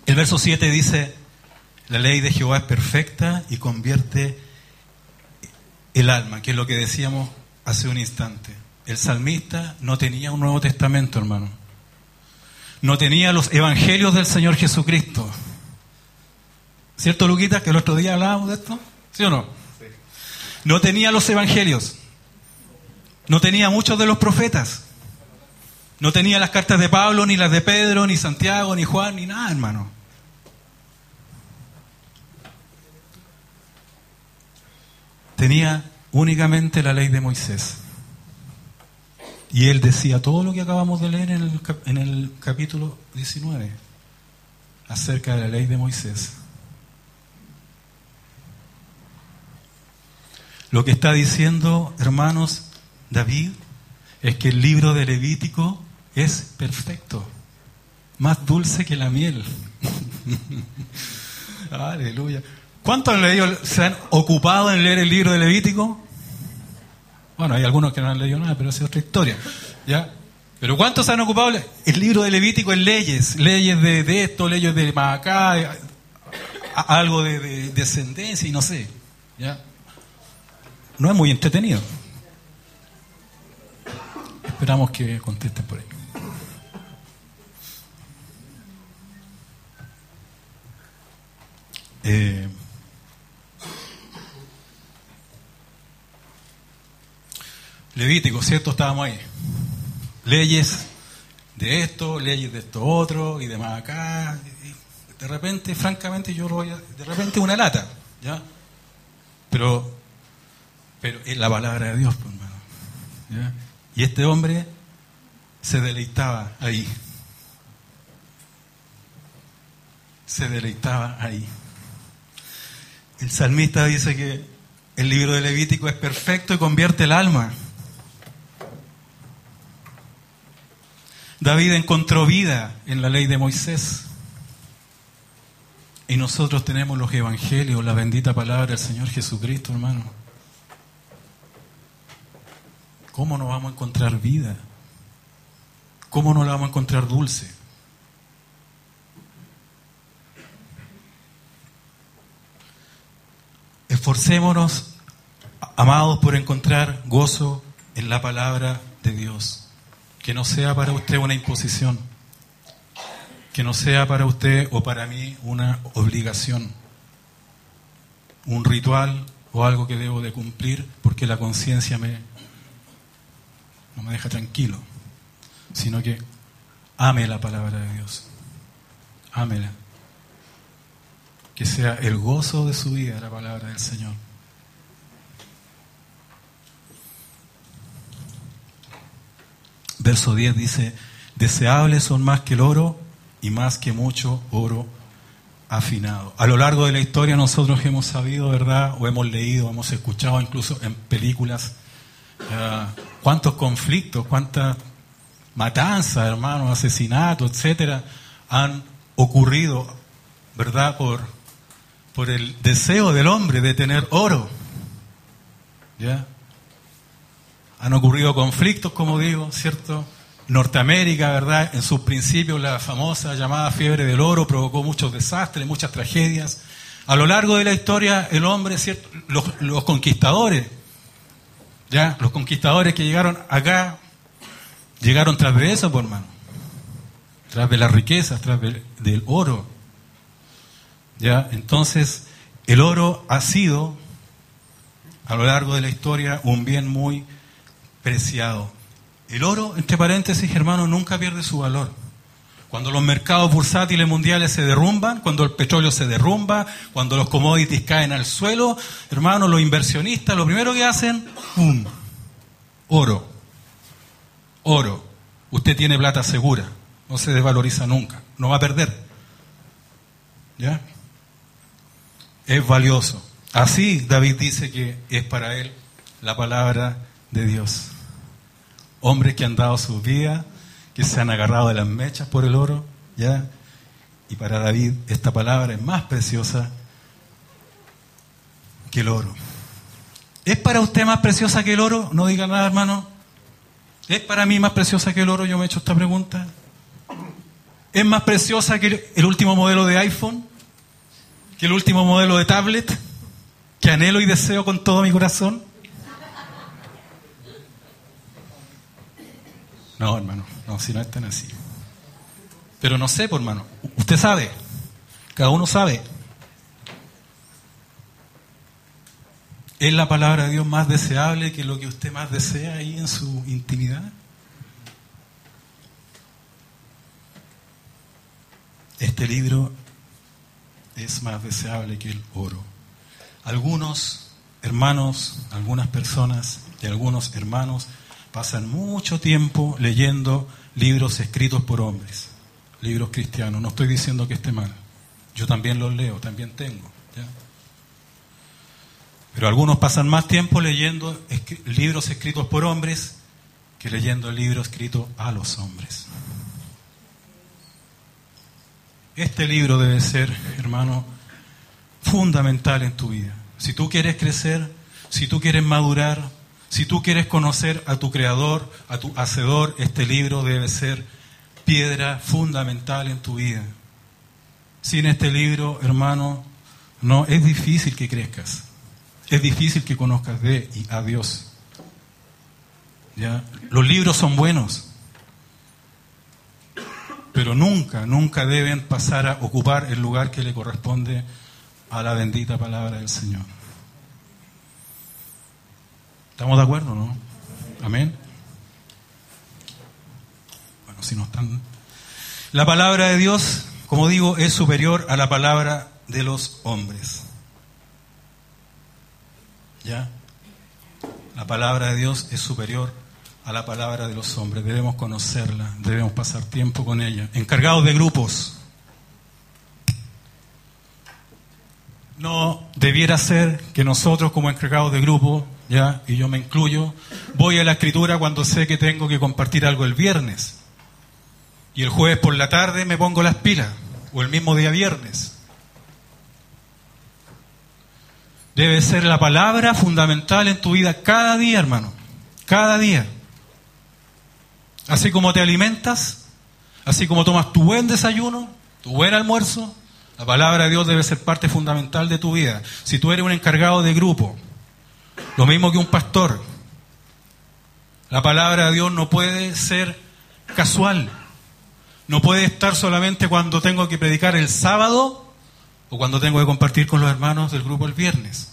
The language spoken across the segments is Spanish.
El verso 7 dice: la ley de Jehová es perfecta y convierte el alma, que es lo que decíamos hace un instante. El salmista no tenía un Nuevo Testamento, hermano. No tenía los evangelios del Señor Jesucristo. ¿Cierto, Luquita, que el otro día hablábamos de esto? ¿Sí o no? Sí. No tenía los evangelios. No tenía muchos de los profetas. No tenía las cartas de Pablo, ni las de Pedro, ni Santiago, ni Juan, ni nada, hermano. Tenía únicamente la ley de Moisés. Y él decía todo lo que acabamos de leer en el capítulo 19 acerca de la ley de Moisés. Lo que está diciendo, hermanos, David, es que el libro de Levítico es perfecto, más dulce que la miel. Aleluya. ¿Cuántos han leído, se han ocupado en leer el libro de Levítico? Bueno, hay algunos que no han leído nada, pero esa es otra historia, ¿ya? Pero ¿cuántos se han ocupado? El libro de Levítico en leyes de esto, leyes de acá, algo de descendencia y no sé, ¿ya? No es muy entretenido. Esperamos que contesten por ahí. Levítico, ¿cierto? Estábamos ahí. Leyes de esto otro, y demás acá. Y de repente, francamente, yo lo voy a... De repente una lata, ¿ya? Pero es la palabra de Dios, pues, hermano, ¿ya? Y este hombre se deleitaba ahí. Se deleitaba ahí. El salmista dice que el libro de Levítico es perfecto y convierte el alma. David encontró vida en la ley de Moisés. Y nosotros tenemos los evangelios, la bendita palabra del Señor Jesucristo, hermano. ¿Cómo no vamos a encontrar vida? ¿Cómo no la vamos a encontrar dulce? Esforcémonos, amados, por encontrar gozo en la palabra de Dios. Que no sea para usted una imposición. Que no sea para usted o para mí una obligación. Un ritual o algo que debo de cumplir porque la conciencia no me deja tranquilo. Sino que ame la palabra de Dios. Ámela. Que sea el gozo de su vida la palabra del Señor. Verso 10 dice: deseables son más que el oro y más que mucho oro afinado. A lo largo de la historia nosotros hemos sabido, ¿verdad? O hemos leído, hemos escuchado incluso en películas cuántos conflictos, cuántas matanzas, hermanos, asesinatos, etcétera, han ocurrido, ¿verdad? Por el deseo del hombre de tener oro. ¿Ya? Han ocurrido conflictos, como digo, ¿cierto? Norteamérica, ¿verdad? En sus principios, la famosa llamada fiebre del oro provocó muchos desastres, muchas tragedias. A lo largo de la historia, el hombre, ¿cierto? Los conquistadores, ¿ya? Los conquistadores que llegaron acá, llegaron tras de eso, por hermano. Tras de las riquezas, tras del oro. ¿Ya? Entonces, el oro ha sido, a lo largo de la historia, un bien muy preciado. El oro, entre paréntesis, hermano, nunca pierde su valor. Cuando los mercados bursátiles mundiales se derrumban, cuando el petróleo se derrumba, cuando los commodities caen al suelo, hermano, los inversionistas, lo primero que hacen, ¡pum! Oro. Oro. Usted tiene plata segura. No se desvaloriza nunca. No va a perder. ¿Ya? Es valioso. Así David dice que es para él la palabra de Dios. Hombres que han dado sus vidas, que se han agarrado de las mechas por el oro, ¿ya? Y para David esta palabra es más preciosa que el oro. ¿Es para usted más preciosa que el oro? No diga nada, hermano. ¿Es para mí más preciosa que el oro? Yo me he hecho esta pregunta. ¿Es más preciosa que el último modelo de iPhone? ¿Que el último modelo de tablet? ¿Que anhelo y deseo con todo mi corazón? No, hermano, no, si no es tan así. Pero no sé, por hermano. Usted sabe. Cada uno sabe. ¿Es la palabra de Dios más deseable que lo que usted más desea ahí en su intimidad? Este libro es más deseable que el oro. Algunos hermanos, algunas personas y algunos hermanos pasan mucho tiempo leyendo libros escritos por hombres, libros cristianos. No estoy diciendo que esté mal. Yo también los leo, también tengo, ¿ya? Pero algunos pasan más tiempo leyendo libros escritos por hombres que leyendo libros escritos a los hombres. Este libro debe ser, hermano, fundamental en tu vida. Si tú quieres crecer, si tú quieres madurar, si tú quieres conocer a tu Creador, a tu Hacedor, este libro debe ser piedra fundamental en tu vida. Sin este libro, hermano, no es difícil que crezcas. Es difícil que conozcas de y a Dios. ¿Ya? Los libros son buenos, pero nunca deben pasar a ocupar el lugar que le corresponde a la bendita palabra del Señor. ¿Estamos de acuerdo, no? Amén. Bueno, si no están... La palabra de Dios, como digo, es superior a la palabra de los hombres. ¿Ya? La palabra de Dios es superior a la palabra de los hombres. Debemos conocerla, debemos pasar tiempo con ella. Encargados de grupos. No debiera ser que nosotros como encargados de grupo, ya, y yo me incluyo, voy a la escritura cuando sé que tengo que compartir algo el viernes. Y el jueves por la tarde me pongo las pilas, o el mismo día viernes. Debe ser la palabra fundamental en tu vida cada día, hermano. Cada día. Así como te alimentas, así como tomas tu buen desayuno, tu buen almuerzo, la palabra de Dios debe ser parte fundamental de tu vida. Si tú eres un encargado de grupo, lo mismo que un pastor, la palabra de Dios no puede ser casual. No puede estar solamente cuando tengo que predicar el sábado o cuando tengo que compartir con los hermanos del grupo el viernes.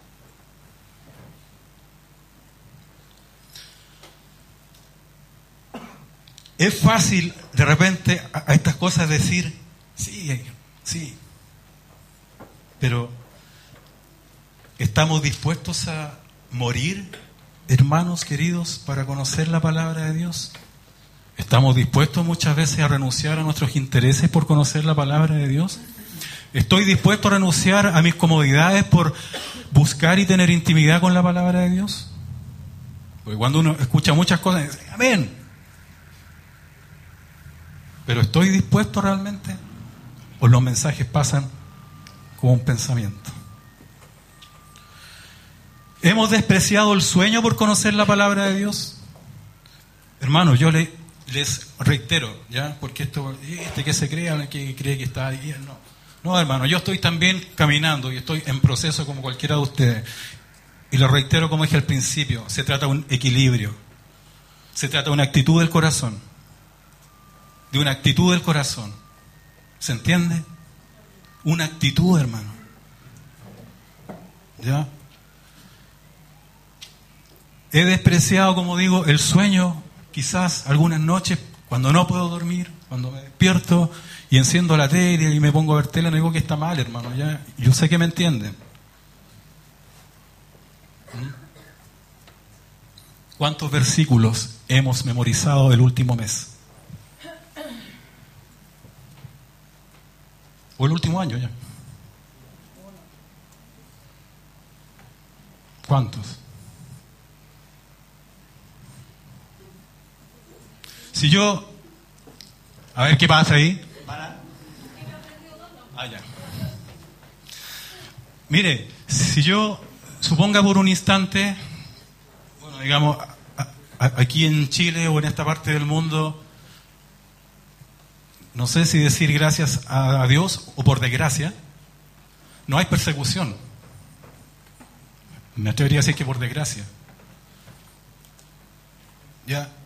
Es fácil de repente a estas cosas decir, sí, pero ¿estamos dispuestos a morir, hermanos queridos, para conocer la palabra de Dios? ¿Estamos dispuestos muchas veces a renunciar a nuestros intereses por conocer la palabra de Dios? ¿Estoy dispuesto a renunciar a mis comodidades por buscar y tener intimidad con la palabra de Dios? Porque cuando uno escucha muchas cosas, dice, amén. ¿Pero estoy dispuesto realmente? ¿O los mensajes pasan como un pensamiento? ¿Hemos despreciado el sueño por conocer la palabra de Dios? Hermanos, yo les reitero, ¿ya? Porque que se crea, que cree que está ahí, no, hermano, yo estoy también caminando y estoy en proceso como cualquiera de ustedes. Y lo reitero como dije al principio, se trata de un equilibrio. Se trata de una actitud del corazón. De una actitud del corazón. ¿Se entiende? Una actitud, hermano. ¿Ya? He despreciado, como digo, el sueño, quizás algunas noches, cuando no puedo dormir, cuando me despierto y enciendo la tele y me pongo a ver tele, no digo que está mal, hermano, ya. Yo sé que me entienden. ¿Cuántos versículos hemos memorizado el último mes? O el último año ya. ¿Cuántos? Si yo... A ver qué pasa ahí. Ya. Mire, si yo suponga por un instante, bueno, digamos, aquí en Chile o en esta parte del mundo, no sé si decir gracias a Dios o por desgracia, no hay persecución. Me atrevería a decir que por desgracia. Ya,